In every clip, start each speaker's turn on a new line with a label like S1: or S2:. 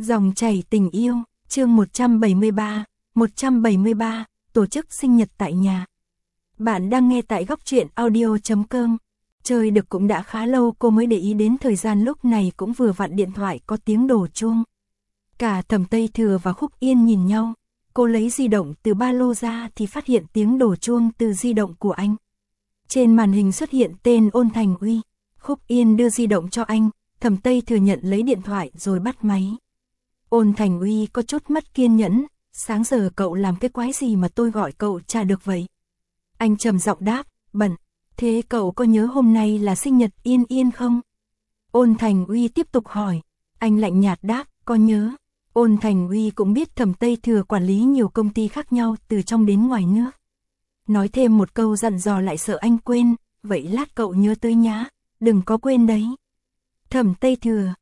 S1: Dòng chảy tình yêu, chương 173, tổ chức sinh nhật tại nhà. Bạn đang nghe tại góc truyện audio.com. Chơi được cũng đã khá lâu cô mới để ý đến thời gian lúc này cũng vừa vặn điện thoại có tiếng đổ chuông. Cả Thẩm Tây Thừa và Khúc Yên nhìn nhau, cô lấy di động từ ba lô ra thì phát hiện tiếng đổ chuông từ di động của anh. Trên màn hình xuất hiện tên Ôn Thành Uy, Khúc Yên đưa di động cho anh, Thẩm Tây Thừa nhận lấy điện thoại rồi bắt máy. Ôn Thành Uy có chút mất kiên nhẫn, sáng giờ cậu làm cái quái gì mà tôi gọi cậu trả được vậy? Anh trầm giọng đáp, bận, thế cậu có nhớ hôm nay là sinh nhật Yên Yên không? Ôn Thành Uy tiếp tục hỏi, anh lạnh nhạt đáp, có nhớ. Ôn Thành Uy cũng biết Thẩm Tây Thừa quản lý nhiều công ty khác nhau từ trong đến ngoài nước. Nói thêm một câu dặn dò lại sợ anh quên, vậy lát cậu nhớ tới nhá, đừng có quên đấy. Thẩm Tây Thừa,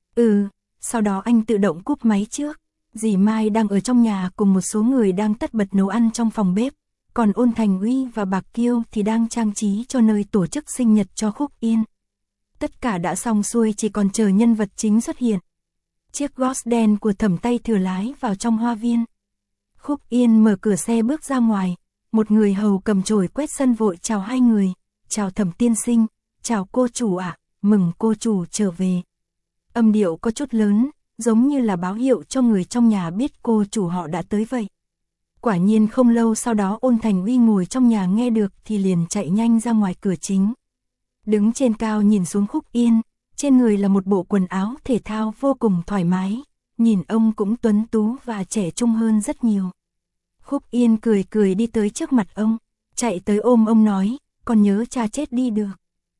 S1: sau đó anh tự động cúp máy trước. Dì Mai đang ở trong nhà cùng một số người đang tất bật nấu ăn trong phòng bếp, còn Ôn Thành Uy và Bạc Kiêu thì đang trang trí cho nơi tổ chức sinh nhật cho Khúc Yên. Tất cả đã xong xuôi chỉ còn chờ nhân vật chính xuất hiện. Chiếc Golf đen của Thẩm Tây Thừa lái vào trong hoa viên. Khúc Yên mở cửa xe bước ra ngoài, một người hầu cầm chổi quét sân vội chào hai người, chào Thẩm tiên sinh, chào cô chủ ạ, mừng cô chủ trở về. Âm điệu có chút lớn, giống như là báo hiệu cho người trong nhà biết cô chủ họ đã tới vậy. Quả nhiên không lâu sau đó Ôn Thành Uy ngồi trong nhà nghe được thì liền chạy nhanh ra ngoài cửa chính. Đứng trên cao nhìn xuống Khúc Yên, trên người là một bộ quần áo thể thao vô cùng thoải mái, nhìn ông cũng tuấn tú và trẻ trung hơn rất nhiều. Khúc Yên cười cười đi tới trước mặt ông, chạy tới ôm ông nói, con nhớ cha chết đi được.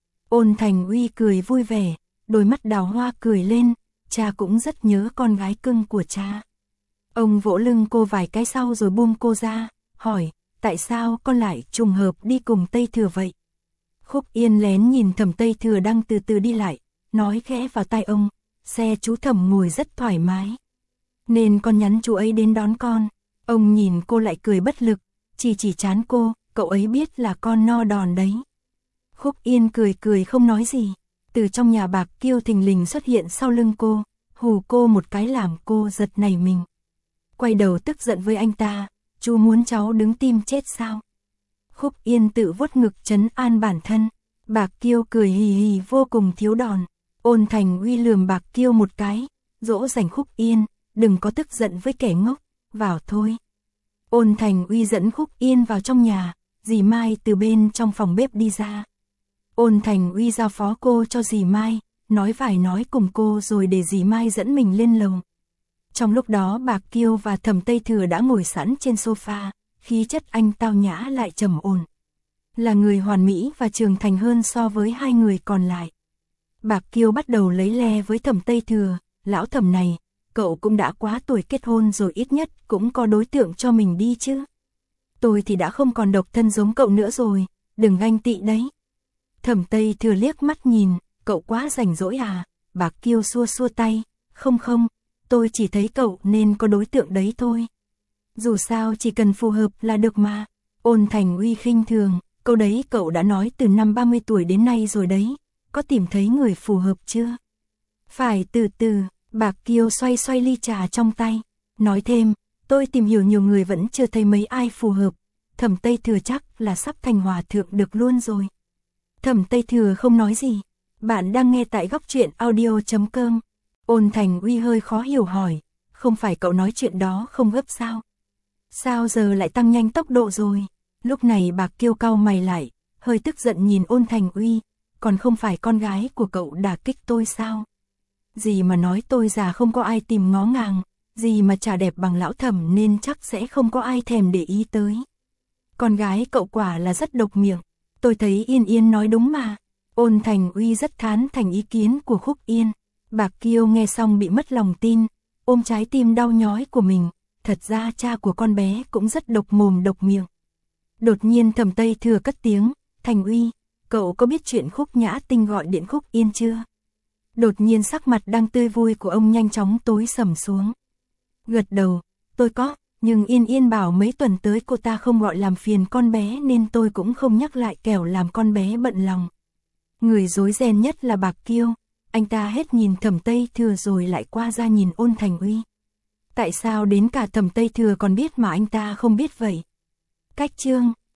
S1: Ôn Thành Uy cười vui vẻ, đôi mắt đào hoa cười lên, cha cũng rất nhớ con gái cưng của cha. Ông vỗ lưng cô vài cái sau rồi buông cô ra, hỏi, tại sao con lại trùng hợp đi cùng Tây Thừa vậy? Khúc Yên lén nhìn Thẩm Tây Thừa đang từ từ đi lại, nói khẽ vào tai ông, xe chú Thẩm ngồi rất thoải mái, nên con nhắn chú ấy đến đón con. Ông nhìn cô lại cười bất lực, chỉ chán cô, cậu ấy biết là con no đòn đấy. Khúc Yên cười cười không nói gì. Từ trong nhà Bạc Kiêu thình lình xuất hiện sau lưng cô, hù cô một cái làm cô giật nảy mình. Quay đầu tức giận với anh ta, chú muốn cháu đứng tim chết sao? Khúc Yên tự vuốt ngực trấn an bản thân, Bạc Kiêu cười hì hì vô cùng thiếu đòn. Ôn Thành Uy lườm Bạc Kiêu một cái, dỗ dành Khúc Yên, đừng có tức giận với kẻ ngốc, vào thôi. Ôn Thành Uy dẫn Khúc Yên vào trong nhà, dì Mai từ bên trong phòng bếp đi ra. Ôn Thành Uy giao phó cô cho dì Mai, nói vài nói cùng cô rồi để dì Mai dẫn mình lên lầu. Trong lúc đó Bạc Kiêu và Thẩm Tây Thừa đã ngồi sẵn trên sofa, khí chất anh tao nhã lại trầm ổn. Là người hoàn mỹ và trưởng thành hơn so với hai người còn lại. Bạc Kiêu bắt đầu lấy le với Thẩm Tây Thừa, lão Thẩm này, cậu cũng đã quá tuổi kết hôn rồi, ít nhất cũng có đối tượng cho mình đi chứ. Tôi thì đã không còn độc thân giống cậu nữa rồi, đừng ganh tị đấy. Thẩm Tây Thừa liếc mắt nhìn, cậu quá rảnh rỗi à? Bạc Kiêu xua xua tay, không, tôi chỉ thấy cậu nên có đối tượng đấy thôi. Dù sao chỉ cần phù hợp là được mà. Ôn Thành Uy khinh thường, câu đấy cậu đã nói từ năm 30 tuổi đến nay rồi đấy, có tìm thấy người phù hợp chưa? Phải từ từ, Bạc Kiêu xoay xoay ly trà trong tay, nói thêm, tôi tìm hiểu nhiều người vẫn chưa thấy mấy ai phù hợp. Thẩm Tây Thừa chắc là sắp thành hòa thượng được luôn rồi. Thẩm Tây Thừa không nói gì. Bạn đang nghe tại góc truyện audio.com. Ôn Thành Uy hơi khó hiểu hỏi, không phải cậu nói chuyện đó không gấp sao? Sao giờ lại tăng nhanh tốc độ rồi? Lúc này Bạc Kiêu cau mày lại, hơi tức giận nhìn Ôn Thành Uy, còn không phải con gái của cậu đả kích tôi sao? Gì mà nói tôi già không có ai tìm ngó ngàng, gì mà chả đẹp bằng lão Thẩm nên chắc sẽ không có ai thèm để ý tới. Con gái cậu quả là rất độc miệng. Tôi thấy Yên Yên nói đúng mà. Ôn Thành Uy rất thán thành ý kiến của Khúc Yên. Bạc Kiêu nghe xong bị mất lòng tin, ôm trái tim đau nhói của mình. Thật ra cha của con bé cũng rất độc mồm độc miệng. Đột nhiên Thẩm Tây Thừa cất tiếng, Thành Uy, cậu có biết chuyện Khúc Nhã Tinh gọi điện Khúc Yên chưa? Đột nhiên sắc mặt đang tươi vui của ông nhanh chóng tối sầm xuống. Gật đầu, tôi có. Nhưng Yên Yên bảo mấy tuần tới cô ta không gọi làm phiền con bé nên tôi cũng không nhắc lại kẻo làm con bé bận lòng. Người rối ren nhất là Bạc Kiêu, anh ta hết nhìn Thẩm Tây Thừa rồi lại qua ra nhìn Ôn Thành Uy. Tại sao đến cả Thẩm Tây Thừa còn biết mà anh ta không biết vậy? Cách chương